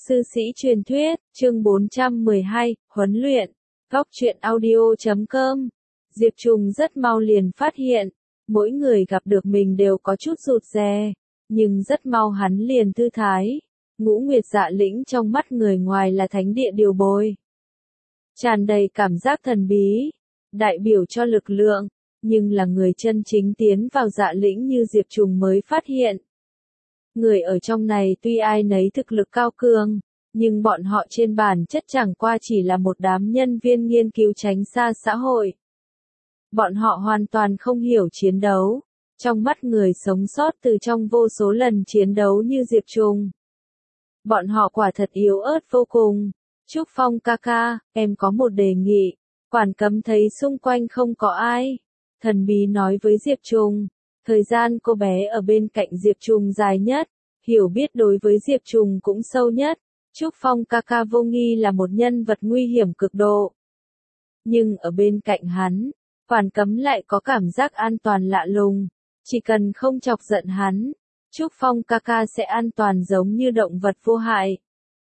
Sư sĩ truyền thuyết, chương 412, huấn luyện. Góc truyện audio.com. Diệp Trùng rất mau liền phát hiện, mỗi người gặp được mình đều có chút rụt rè, nhưng rất mau hắn liền thư thái. Ngũ Nguyệt Dạ Lĩnh trong mắt người ngoài là thánh địa điều bồi, tràn đầy cảm giác thần bí, đại biểu cho lực lượng, nhưng là người chân chính tiến vào Dạ Lĩnh như Diệp Trùng mới phát hiện. Người ở trong này tuy ai nấy thực lực cao cường, nhưng bọn họ trên bản chất chẳng qua chỉ là một đám nhân viên nghiên cứu tránh xa xã hội. Bọn họ hoàn toàn không hiểu chiến đấu, trong mắt người sống sót từ trong vô số lần chiến đấu như Diệp Trùng. Bọn họ quả thật yếu ớt vô cùng. Trúc Phong ca ca, em có một đề nghị. Quản Cấm thấy xung quanh không có ai, thần bí nói với Diệp Trùng. Thời gian cô bé ở bên cạnh Diệp Trùng dài nhất, hiểu biết đối với Diệp Trùng cũng sâu nhất. Trúc Phong ca ca vô nghi là một nhân vật nguy hiểm cực độ. Nhưng ở bên cạnh hắn, Quản Cấm lại có cảm giác an toàn lạ lùng. Chỉ cần không chọc giận hắn, Trúc Phong ca ca sẽ an toàn giống như động vật vô hại.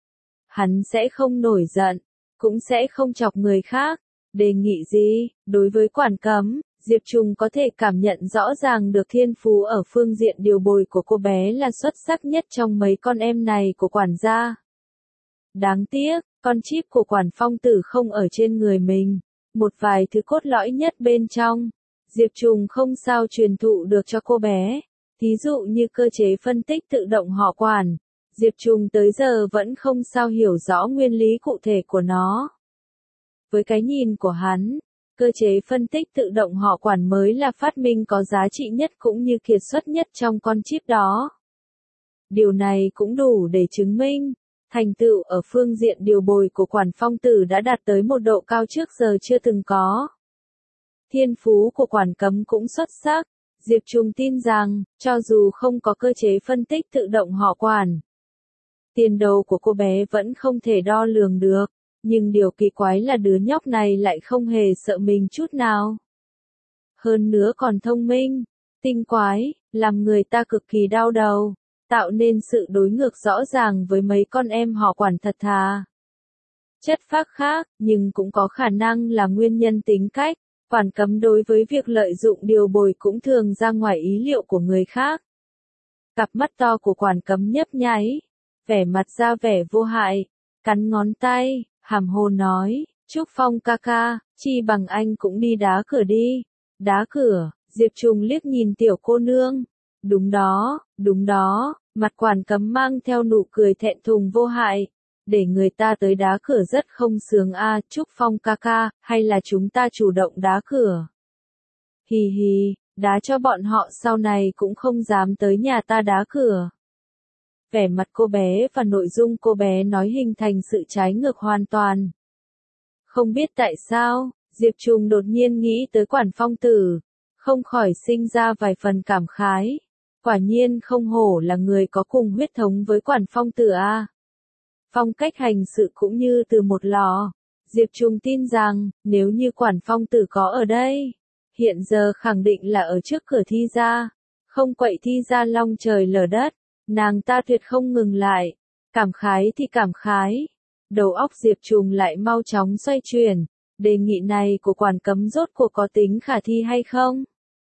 Hắn sẽ không nổi giận, cũng sẽ không chọc người khác. Đề nghị gì? Đối với Quản Cấm, Diệp Trùng có thể cảm nhận rõ ràng được thiên phú ở phương diện điều bồi của cô bé là xuất sắc nhất trong mấy con em này của quản gia. Đáng tiếc, con chip của Quản Phong Tử không ở trên người mình. Một vài thứ cốt lõi nhất bên trong, Diệp Trùng không sao truyền thụ được cho cô bé. Thí dụ như cơ chế phân tích tự động họ Quản. Diệp Trùng tới giờ vẫn không sao hiểu rõ nguyên lý cụ thể của nó. Với cái nhìn của hắn, cơ chế phân tích tự động họ Quản mới là phát minh có giá trị nhất cũng như kiệt xuất nhất trong con chip đó. Điều này cũng đủ để chứng minh, thành tựu ở phương diện điều bồi của Quản Phong Tử đã đạt tới một độ cao trước giờ chưa từng có. Thiên phú của Quản Cấm cũng xuất sắc, Diệp Trùng tin rằng, cho dù không có cơ chế phân tích tự động họ Quản, tiền đồ của cô bé vẫn không thể đo lường được, nhưng điều kỳ quái là đứa nhóc này lại không hề sợ mình chút nào. Hơn nữa còn thông minh, tinh quái, làm người ta cực kỳ đau đầu, tạo nên sự đối ngược rõ ràng với mấy con em họ Quản thật thà. Chất phác khác, nhưng cũng có khả năng là nguyên nhân tính cách. Quản Cấm đối với việc lợi dụng điều bồi cũng thường ra ngoài ý liệu của người khác. Cặp mắt to của Quản Cấm nhấp nháy, vẻ mặt ra vẻ vô hại, cắn ngón tay, hàm hồ nói, Trúc Phong ca ca, chi bằng anh cũng đi đá cửa đi. Đá cửa? Diệp Trùng liếc nhìn tiểu cô nương. Đúng đó, mặt Quản Cấm mang theo nụ cười thẹn thùng vô hại. Để người ta tới đá cửa rất không sướng a, Trúc Phong ca ca, hay là chúng ta chủ động đá cửa? Hì hì, đá cho bọn họ sau này cũng không dám tới nhà ta đá cửa. Vẻ mặt cô bé và nội dung cô bé nói hình thành sự trái ngược hoàn toàn. Không biết tại sao, Diệp Trùng đột nhiên nghĩ tới Quản Phong Tử, không khỏi sinh ra vài phần cảm khái. Quả nhiên không hổ là người có cùng huyết thống với Quản Phong Tử a. Phong cách hành sự cũng như từ một lò. Diệp Trùng tin rằng, nếu như Quản Phong Tử có ở đây, hiện giờ khẳng định là ở trước cửa thi gia, không quậy thi gia long trời lở đất, nàng ta tuyệt không ngừng lại. Cảm khái thì cảm khái, đầu óc Diệp Trùng lại mau chóng xoay chuyển, đề nghị này của Quản Cấm rốt cuộc có tính khả thi hay không?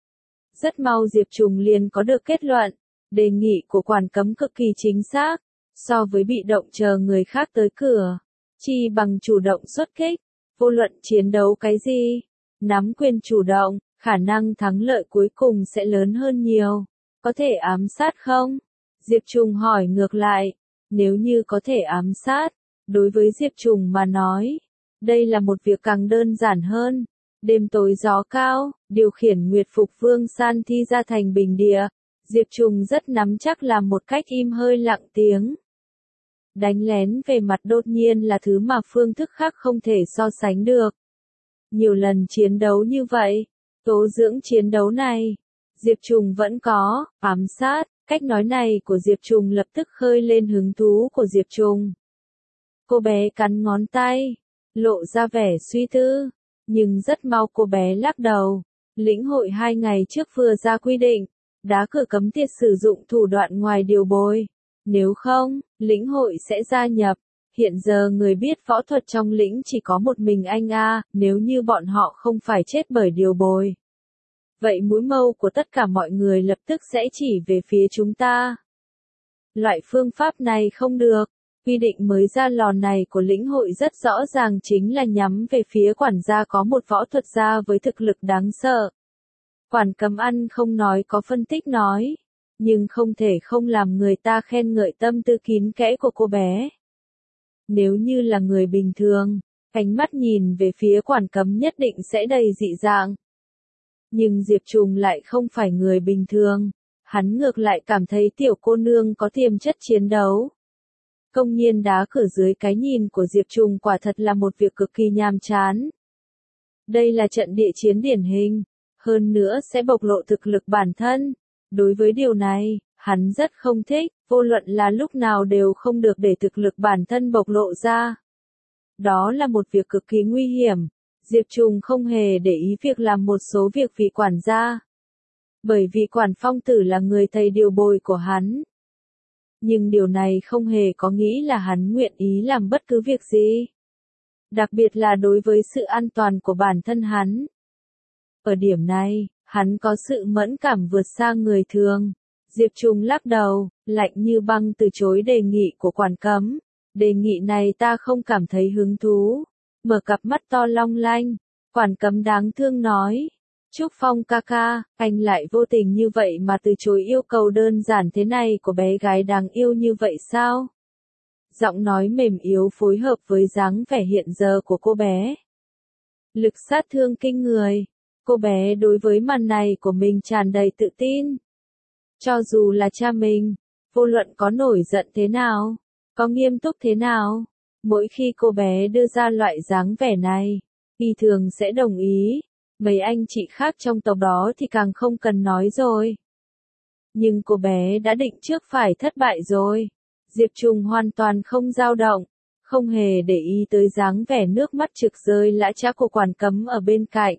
Rất mau Diệp Trùng liền có được kết luận, đề nghị của Quản Cấm cực kỳ chính xác. So với bị động chờ người khác tới cửa, chi bằng chủ động xuất kích, vô luận chiến đấu cái gì, nắm quyền chủ động, khả năng thắng lợi cuối cùng sẽ lớn hơn nhiều. Có thể ám sát không? Diệp Trùng hỏi ngược lại. Nếu như có thể ám sát, đối với Diệp Trùng mà nói, đây là một việc càng đơn giản hơn. Đêm tối gió cao, điều khiển Nguyệt Phục Vương San thi ra thành bình địa, Diệp Trùng rất nắm chắc làm một cách im hơi lặng tiếng. Đánh lén về mặt đột nhiên là thứ mà phương thức khác không thể so sánh được. Nhiều lần chiến đấu như vậy, tố dưỡng chiến đấu này, Diệp Trùng vẫn có, ám sát, cách nói này của Diệp Trùng lập tức khơi lên hứng thú của Diệp Trùng. Cô bé cắn ngón tay, lộ ra vẻ suy tư, nhưng rất mau cô bé lắc đầu. Lĩnh hội 2 ngày trước vừa ra quy định, đá cửa cấm tiệt sử dụng thủ đoạn ngoài điều bồi. Nếu không, lĩnh hội sẽ gia nhập. Hiện giờ người biết võ thuật trong lĩnh chỉ có một mình anh A, nếu như bọn họ không phải chết bởi điều bồi. Vậy mũi mâu của tất cả mọi người lập tức sẽ chỉ về phía chúng ta. Loại phương pháp này không được. Quy định mới ra lò này của lĩnh hội rất rõ ràng chính là nhắm về phía quản gia có một võ thuật gia với thực lực đáng sợ. Quản cấm ăn không nói có phân tích nói, nhưng không thể không làm người ta khen ngợi tâm tư kín kẽ của cô bé. Nếu như là người bình thường, ánh mắt nhìn về phía quản cấm nhất định sẽ đầy dị dạng. Nhưng Diệp Trùng lại không phải người bình thường, hắn ngược lại cảm thấy tiểu cô nương có tiềm chất chiến đấu. Công nhiên đá cửa dưới cái nhìn của Diệp Trùng quả thật là một việc cực kỳ nhàm chán. Đây là trận địa chiến điển hình, hơn nữa sẽ bộc lộ thực lực bản thân. Đối với điều này, hắn rất không thích, vô luận là lúc nào đều không được để thực lực bản thân bộc lộ ra. Đó là một việc cực kỳ nguy hiểm. Diệp Trùng không hề để ý việc làm một số việc vì quản gia. Bởi vì quản phong tử là người thầy điều bồi của hắn. Nhưng điều này không hề có nghĩ là hắn nguyện ý làm bất cứ việc gì. Đặc biệt là đối với sự an toàn của bản thân hắn. Ở điểm này, hắn có sự mẫn cảm vượt xa người thường. Diệp Trùng lắc đầu, lạnh như băng từ chối đề nghị của quản cấm. Đề nghị này ta không cảm thấy hứng thú. Mở cặp mắt to long lanh, quản cấm đáng thương nói. Trúc Phong ca ca, anh lại vô tình như vậy mà từ chối yêu cầu đơn giản thế này của bé gái đáng yêu như vậy sao? Giọng nói mềm yếu phối hợp với dáng vẻ hiện giờ của cô bé. Lực sát thương kinh người. Cô bé đối với màn này của mình tràn đầy tự tin. Cho dù là cha mình, vô luận có nổi giận thế nào, có nghiêm túc thế nào, mỗi khi cô bé đưa ra loại dáng vẻ này, y thường sẽ đồng ý. Mấy anh chị khác trong tộc đó thì càng không cần nói rồi. Nhưng cô bé đã định trước phải thất bại rồi. Diệp Trùng hoàn toàn không dao động, không hề để ý tới dáng vẻ nước mắt trực rơi lã chã của quản cấm ở bên cạnh.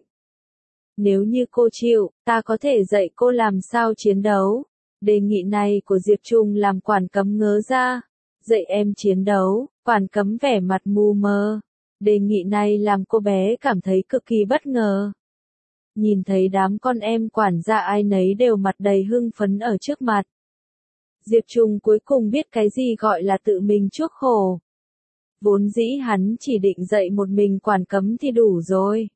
Nếu như cô chịu, ta có thể dạy cô làm sao chiến đấu. Đề nghị này của Diệp Trùng làm quản cấm ngớ ra. Dạy em chiến đấu, quản cấm vẻ mặt mù mờ. Đề nghị này làm cô bé cảm thấy cực kỳ bất ngờ. Nhìn thấy đám con em quản gia ai nấy đều mặt đầy hưng phấn ở trước mặt. Diệp Trùng cuối cùng biết cái gì gọi là tự mình chuốc khổ. Vốn dĩ hắn chỉ định dạy một mình quản cấm thì đủ rồi.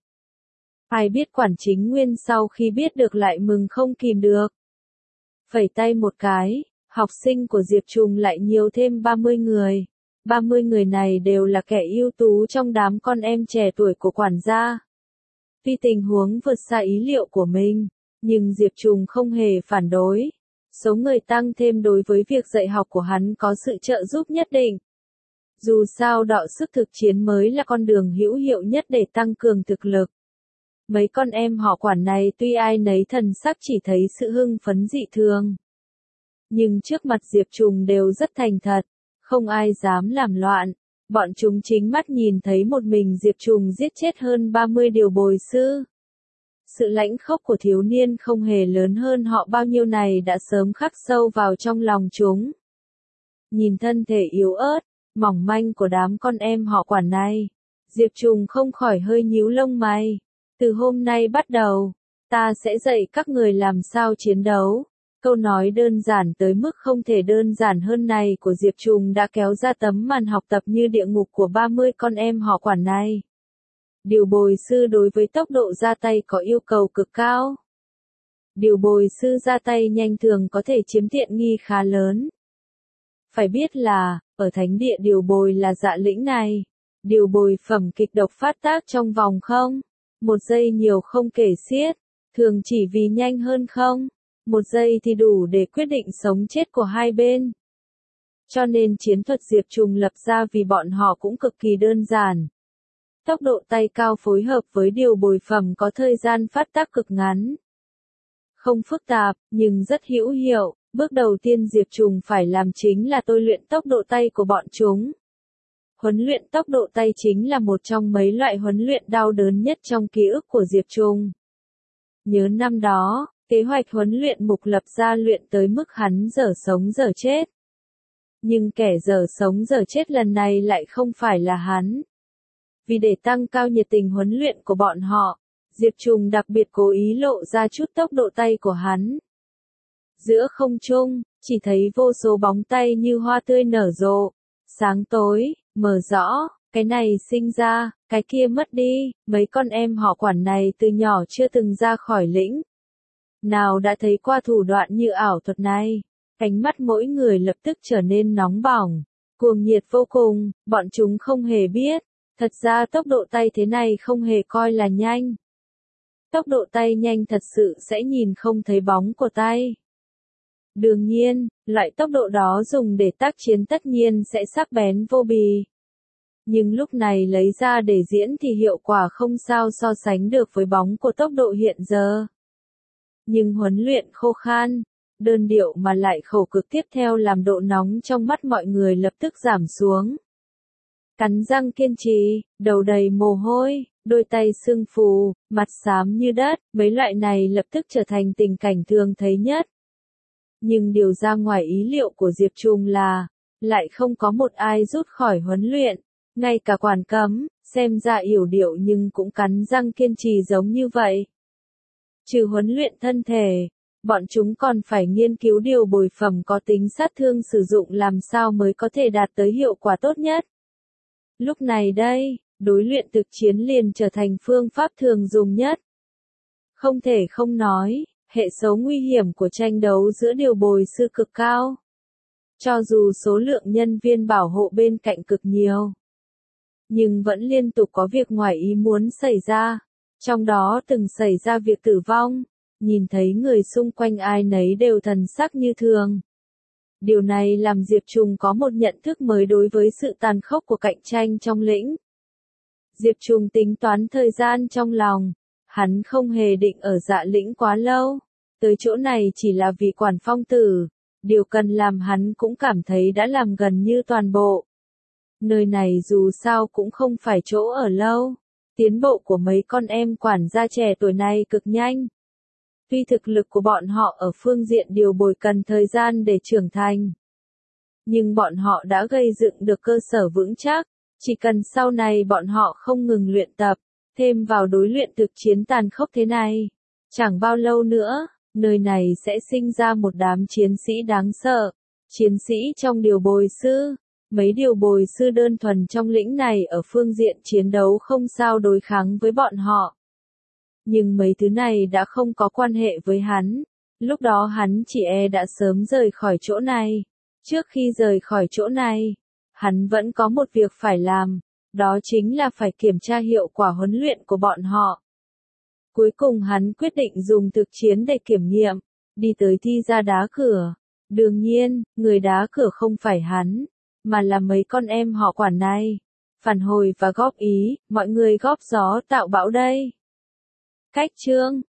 Ai biết quản chính nguyên sau khi biết được lại mừng không kìm được. Phẩy tay một cái, học sinh của Diệp Trùng lại nhiều thêm 30 người. 30 người này đều là kẻ ưu tú trong đám con em trẻ tuổi của quản gia. Tuy tình huống vượt xa ý liệu của mình, nhưng Diệp Trùng không hề phản đối. Số người tăng thêm đối với việc dạy học của hắn có sự trợ giúp nhất định. Dù sao đọ sức thực chiến mới là con đường hữu hiệu nhất để tăng cường thực lực. Mấy con em họ quản này tuy ai nấy thần sắc chỉ thấy sự hưng phấn dị thường. Nhưng trước mặt Diệp Trùng đều rất thành thật, không ai dám làm loạn. Bọn chúng chính mắt nhìn thấy một mình Diệp Trùng giết chết hơn 30 điều bồi sư. Sự lãnh khốc của thiếu niên không hề lớn hơn họ bao nhiêu này đã sớm khắc sâu vào trong lòng chúng. Nhìn thân thể yếu ớt, mỏng manh của đám con em họ quản này, Diệp Trùng không khỏi hơi nhíu lông mày. Từ hôm nay bắt đầu, ta sẽ dạy các người làm sao chiến đấu. Câu nói đơn giản tới mức không thể đơn giản hơn này của Diệp Trùng đã kéo ra tấm màn học tập như địa ngục của 30 con em họ quản này. Điều bồi sư đối với tốc độ ra tay có yêu cầu cực cao. Điều bồi sư ra tay nhanh thường có thể chiếm tiện nghi khá lớn. Phải biết là, ở thánh địa điều bồi là dạ lĩnh này, điều bồi phẩm kịch độc phát tác trong vòng không. 1 giây nhiều không kể xiết, thường chỉ vì nhanh hơn không. 1 giây thì đủ để quyết định sống chết của hai bên. Cho nên chiến thuật Diệp Trùng lập ra vì bọn họ cũng cực kỳ đơn giản. Tốc độ tay cao phối hợp với điều bồi phẩm có thời gian phát tác cực ngắn. Không phức tạp, nhưng rất hữu hiệu. Bước đầu tiên Diệp Trùng phải làm chính là tôi luyện tốc độ tay của bọn chúng. Huấn luyện tốc độ tay chính là một trong mấy loại huấn luyện đau đớn nhất trong ký ức của Diệp Trùng. Nhớ năm đó, kế hoạch huấn luyện mục lập ra luyện tới mức hắn dở sống dở chết. Nhưng kẻ dở sống dở chết lần này lại không phải là hắn. Vì để tăng cao nhiệt tình huấn luyện của bọn họ, Diệp Trùng đặc biệt cố ý lộ ra chút tốc độ tay của hắn. Giữa không trung, chỉ thấy vô số bóng tay như hoa tươi nở rộ, sáng tối, mờ rõ, cái này sinh ra, cái kia mất đi, mấy con em họ Quản này từ nhỏ chưa từng ra khỏi lĩnh. Nào đã thấy qua thủ đoạn như ảo thuật này, ánh mắt mỗi người lập tức trở nên nóng bỏng, cuồng nhiệt vô cùng, bọn chúng không hề biết, thật ra tốc độ tay thế này không hề coi là nhanh. Tốc độ tay nhanh thật sự sẽ nhìn không thấy bóng của tay. Đương nhiên, loại tốc độ đó dùng để tác chiến tất nhiên sẽ sắc bén vô bì. Nhưng lúc này lấy ra để diễn thì hiệu quả không sao so sánh được với bóng của tốc độ hiện giờ. Nhưng huấn luyện khô khan, đơn điệu mà lại khổ cực tiếp theo làm độ nóng trong mắt mọi người lập tức giảm xuống. Cắn răng kiên trì, đầu đầy mồ hôi, đôi tay sưng phù, mặt xám như đất, mấy loại này lập tức trở thành tình cảnh thường thấy nhất. Nhưng điều ra ngoài ý liệu của Diệp Trùng là, lại không có một ai rút khỏi huấn luyện, ngay cả Quản Cấm, xem ra yểu điệu nhưng cũng cắn răng kiên trì giống như vậy. Trừ huấn luyện thân thể, bọn chúng còn phải nghiên cứu điều bồi phẩm có tính sát thương sử dụng làm sao mới có thể đạt tới hiệu quả tốt nhất. Lúc này đây, đối luyện thực chiến liền trở thành phương pháp thường dùng nhất. Không thể không nói, hệ số nguy hiểm của tranh đấu giữa điều bồi sư cực cao. Cho dù số lượng nhân viên bảo hộ bên cạnh cực nhiều, nhưng vẫn liên tục có việc ngoài ý muốn xảy ra. Trong đó từng xảy ra việc tử vong, nhìn thấy người xung quanh ai nấy đều thần sắc như thường. Điều này làm Diệp Trùng có một nhận thức mới đối với sự tàn khốc của cạnh tranh trong lĩnh. Diệp Trùng tính toán thời gian trong lòng, hắn không hề định ở Dạ lĩnh quá lâu, tới chỗ này chỉ là vì Quản Phong tử, điều cần làm hắn cũng cảm thấy đã làm gần như toàn bộ. Nơi này dù sao cũng không phải chỗ ở lâu. Tiến bộ của mấy con em quản gia trẻ tuổi này cực nhanh. Tuy thực lực của bọn họ ở phương diện điều bồi cần thời gian để trưởng thành, nhưng bọn họ đã gây dựng được cơ sở vững chắc, chỉ cần sau này bọn họ không ngừng luyện tập, thêm vào đối luyện thực chiến tàn khốc thế này, chẳng bao lâu nữa, nơi này sẽ sinh ra một đám chiến sĩ đáng sợ, chiến sĩ trong điều bồi sư. Mấy điều bồi sư đơn thuần trong lĩnh này ở phương diện chiến đấu không sao đối kháng với bọn họ. Nhưng mấy thứ này đã không có quan hệ với hắn. Lúc đó hắn chỉ đã sớm rời khỏi chỗ này. Trước khi rời khỏi chỗ này, hắn vẫn có một việc phải làm. Đó chính là phải kiểm tra hiệu quả huấn luyện của bọn họ. Cuối cùng hắn quyết định dùng thực chiến để kiểm nghiệm. Đi tới thi ra đá cửa. Đương nhiên, người đá cửa không phải hắn, mà là mấy con em họ Quản này. Phản hồi và góp ý, mọi người góp gió tạo bão đây. Cách chương